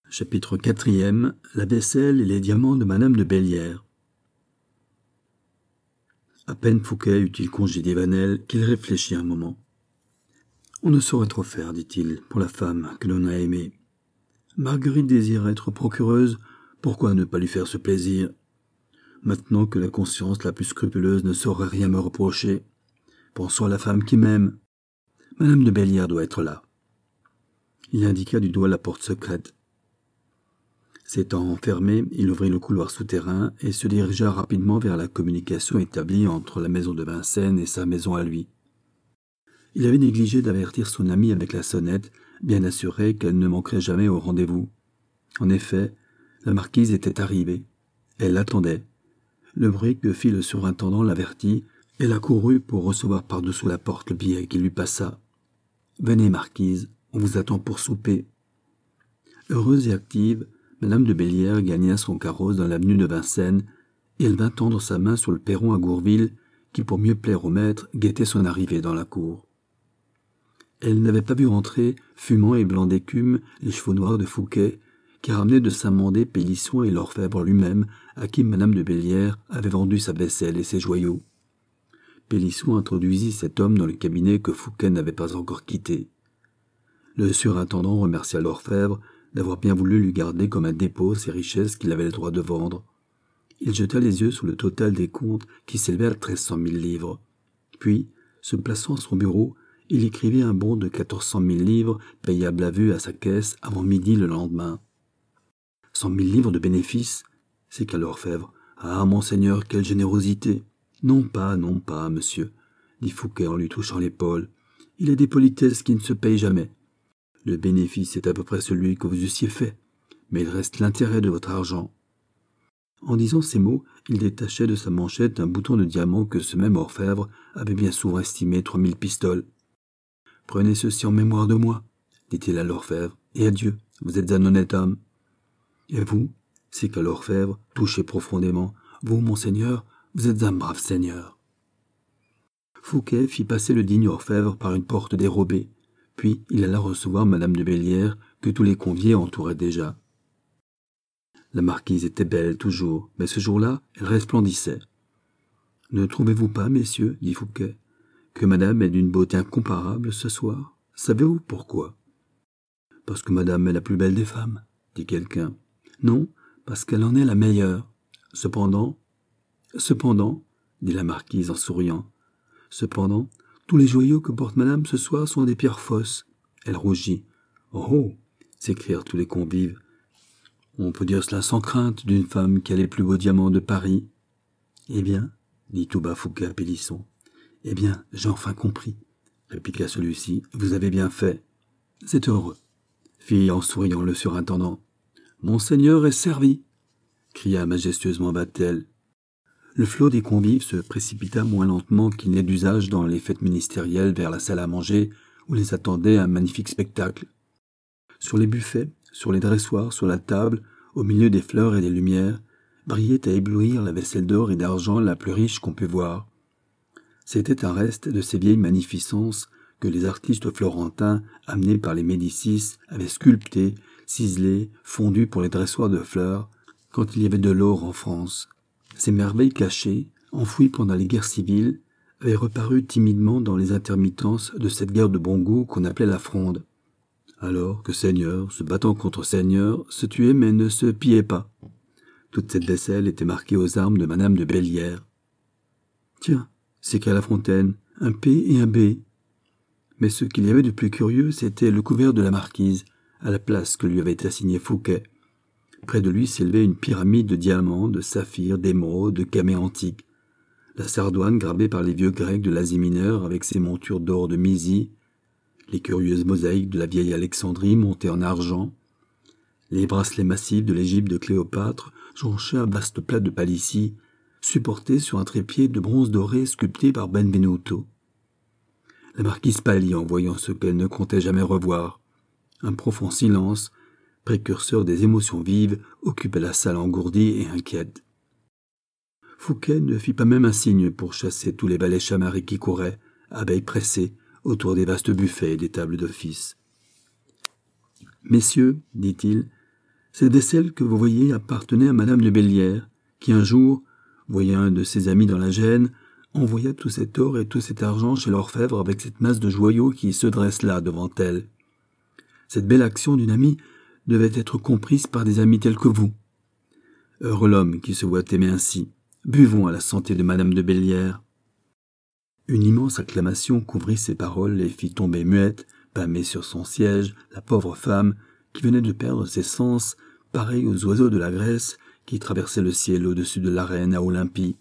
Chapitre 4e. La vaisselle et les diamants de Madame de Bellière. À peine Fouquet eut-il congédié Vanel qu'il réfléchit un moment. « On ne saurait trop faire, dit-il, pour la femme que l'on a aimée. Marguerite désire être procureuse, pourquoi ne pas lui faire ce plaisir? Maintenant que la conscience la plus scrupuleuse ne saurait rien me reprocher, pensons à la femme qui m'aime. Madame de Bellière doit être là. » Il indiqua du doigt la porte secrète. S'étant enfermé, il ouvrit le couloir souterrain et se dirigea rapidement vers la communication établie entre la maison de Vincennes et sa maison à lui. Il avait négligé d'avertir son amie avec la sonnette, bien assuré qu'elle ne manquerait jamais au rendez-vous. En effet, la marquise était arrivée. Elle l'attendait. Le bruit que fit le surintendant l'avertit. Elle accourut pour recevoir par-dessous la porte le billet qui lui passa. « Venez, marquise, on vous attend pour souper. » Heureuse et active, Madame de Bellière gagna son carrosse dans l'avenue de Vincennes, et elle vint tendre sa main sur le perron à Gourville, qui, pour mieux plaire au maître, guettait son arrivée dans la cour. Elle n'avait pas vu entrer, fumant et blanc d'écume, les chevaux noirs de Fouquet, qui ramenaient de Saint-Mandé Pélisson et l'orfèvre lui-même, à qui Madame de Bellière avait vendu sa vaisselle et ses joyaux. Pélisson introduisit cet homme dans le cabinet que Fouquet n'avait pas encore quitté. Le surintendant remercia l'orfèvre d'avoir bien voulu lui garder comme un dépôt ces richesses qu'il avait le droit de vendre. Il jeta les yeux sur le total des comptes qui s'élevait à 1300 000 livres. Puis, se plaçant à son bureau, il écrivit un bon de 1400 000 livres payable à vue à sa caisse avant midi le lendemain. 100 000 livres de bénéfices, s'écria l'orfèvre. « Ah, monseigneur, quelle générosité !»« Non pas, monsieur, » dit Fouquet en lui touchant l'épaule. « Il y a des politesses qui ne se payent jamais. Le bénéfice est à peu près celui que vous eussiez fait, mais il reste l'intérêt de votre argent. » En disant ces mots, il détachait de sa manchette un bouton de diamant que ce même orfèvre avait bien souvent estimé 3000 pistoles. « Prenez ceci en mémoire de moi, » dit-il à l'orfèvre, « et adieu, vous êtes un honnête homme. »« Et vous, » s'écria l'orfèvre, touché profondément, « vous, monseigneur, vous êtes un brave seigneur. » Fouquet fit passer le digne orfèvre par une porte dérobée. Puis il alla recevoir Madame de Bellière, que tous les conviés entouraient déjà. La marquise était belle toujours, mais ce jour-là, elle resplendissait. « Ne trouvez-vous pas, messieurs, dit Fouquet, que madame est d'une beauté incomparable ce soir? Savez-vous pourquoi? »« Parce que madame est la plus belle des femmes, dit quelqu'un. »« Non, parce qu'elle en est la meilleure. Cependant, dit la marquise en souriant, cependant, tous les joyaux que porte madame ce soir sont des pierres fausses. » Elle rougit. « Oh !» s'écrièrent tous les convives. « On peut dire cela sans crainte d'une femme qui a les plus beaux diamants de Paris. »« Eh bien, dit tout bas Fouquet à Pélisson. »« Eh bien, j'ai enfin compris, répliqua celui-ci. Vous avez bien fait. C'est heureux, fit en souriant le surintendant. Monseigneur est servi, cria majestueusement Vatel. Le flot des convives se précipita moins lentement qu'il n'est d'usage dans les fêtes ministérielles vers la salle à manger où les attendait un magnifique spectacle. Sur les buffets, sur les dressoirs, sur la table, au milieu des fleurs et des lumières, brillait à éblouir la vaisselle d'or et d'argent la plus riche qu'on pût voir. C'était un reste de ces vieilles magnificences que les artistes florentins, amenés par les Médicis, avaient sculptées, ciselées, fondues pour les dressoirs de fleurs, quand il y avait de l'or en France. Ces merveilles cachées, enfouies pendant les guerres civiles, avaient reparu timidement dans les intermittences de cette guerre de bon goût qu'on appelait la Fronde. Alors que seigneurs, se battant contre seigneurs, se tuaient mais ne se pillaient pas. Toute cette vaisselle était marquée aux armes de Madame de Bellière. « Tiens, s'écria La Fontaine, un P et un B. » Mais ce qu'il y avait de plus curieux, c'était le couvert de la marquise, à la place que lui avait assigné Fouquet. Près de lui s'élevait une pyramide de diamants, de saphirs, d'émeraudes, de camées antiques. La sardoine gravée par les vieux Grecs de l'Asie mineure avec ses montures d'or de Mysie, les curieuses mosaïques de la vieille Alexandrie montées en argent, les bracelets massifs de l'Égypte de Cléopâtre jonchaient un vaste plat de Palissy, supporté sur un trépied de bronze doré sculpté par Benvenuto. La marquise pâlit en voyant ce qu'elle ne comptait jamais revoir. Un profond silence, précurseur des émotions vives, occupait la salle engourdie et inquiète. Fouquet ne fit pas même un signe pour chasser tous les valets chamarrés qui couraient, abeilles pressées, autour des vastes buffets et des tables d'office. « Messieurs, dit-il, Cette vaisselle que vous voyez appartenait à madame de Bellière, qui un jour, voyant un de ses amis dans la gêne, envoya tout cet or et tout cet argent chez l'orfèvre avec cette masse de joyaux qui se dresse là devant elle. Cette belle action d'une amie devait être comprise par des amis tels que vous. Heureux l'homme qui se voit aimer ainsi. Buvons à la santé de madame de Bellière. Une immense acclamation couvrit ces paroles et fit tomber muette, pâmée sur son siège, la pauvre femme qui venait de perdre ses sens, pareille aux oiseaux de la Grèce qui traversaient le ciel au-dessus de l'arène à Olympie.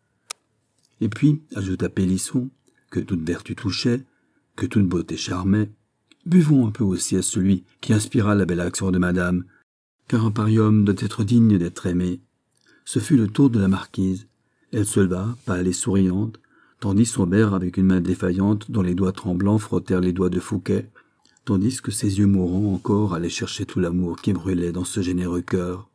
Et puis, ajouta Pélisson, que toute vertu touchait, que toute beauté charmait, buvons un peu aussi à celui qui inspira la belle action de madame, car un pareil homme doit être digne d'être aimé. Ce fut le tour de la marquise. Elle se leva, pâle et souriante, tendit son verre avec une main défaillante dont les doigts tremblants frottèrent les doigts de Fouquet, tandis que ses yeux mourants encore allaient chercher tout l'amour qui brûlait dans ce généreux cœur.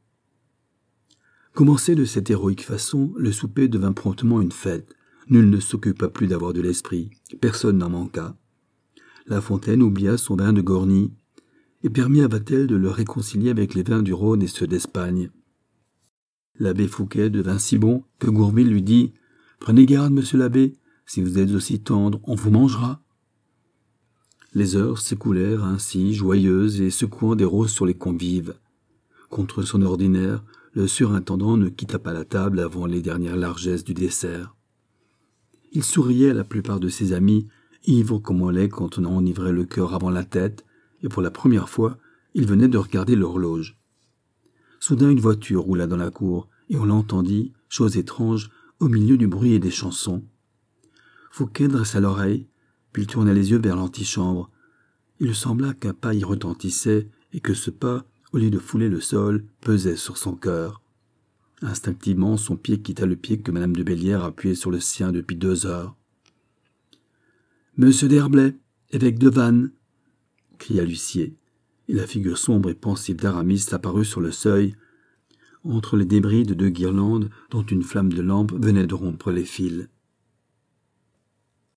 Commencé de cette héroïque façon, le souper devint promptement une fête. Nul ne s'occupa plus d'avoir de l'esprit, personne n'en manqua. La Fontaine oublia son vin de Gorny, et permit à Vatel de le réconcilier avec les vins du Rhône et ceux d'Espagne. L'abbé Fouquet devint si bon que Gourville lui dit « Prenez garde, monsieur l'abbé, si vous êtes aussi tendre, on vous mangera. » Les heures s'écoulèrent ainsi, joyeuses et secouant des roses sur les convives. Contre son ordinaire, le surintendant ne quitta pas la table avant les dernières largesses du dessert. Il souriait à la plupart de ses amis, ivre comme on l'est quand on a enivré le cœur avant la tête, et pour la première fois, il venait de regarder l'horloge. Soudain une voiture roula dans la cour, et on l'entendit, chose étrange, au milieu du bruit et des chansons. Fouquet dressa l'oreille, puis il tourna les yeux vers l'antichambre. Il sembla qu'un pas y retentissait, et que ce pas, au lieu de fouler le sol, pesait sur son cœur. Instinctivement, son pied quitta le pied que madame de Bellière appuyait sur le sien depuis 2 heures. « Monsieur d'Herblay, évêque de Vannes !» cria l'huissier, et la figure sombre et pensive d'Aramis apparut sur le seuil, entre les débris de 2 guirlandes dont une flamme de lampe venait de rompre les fils.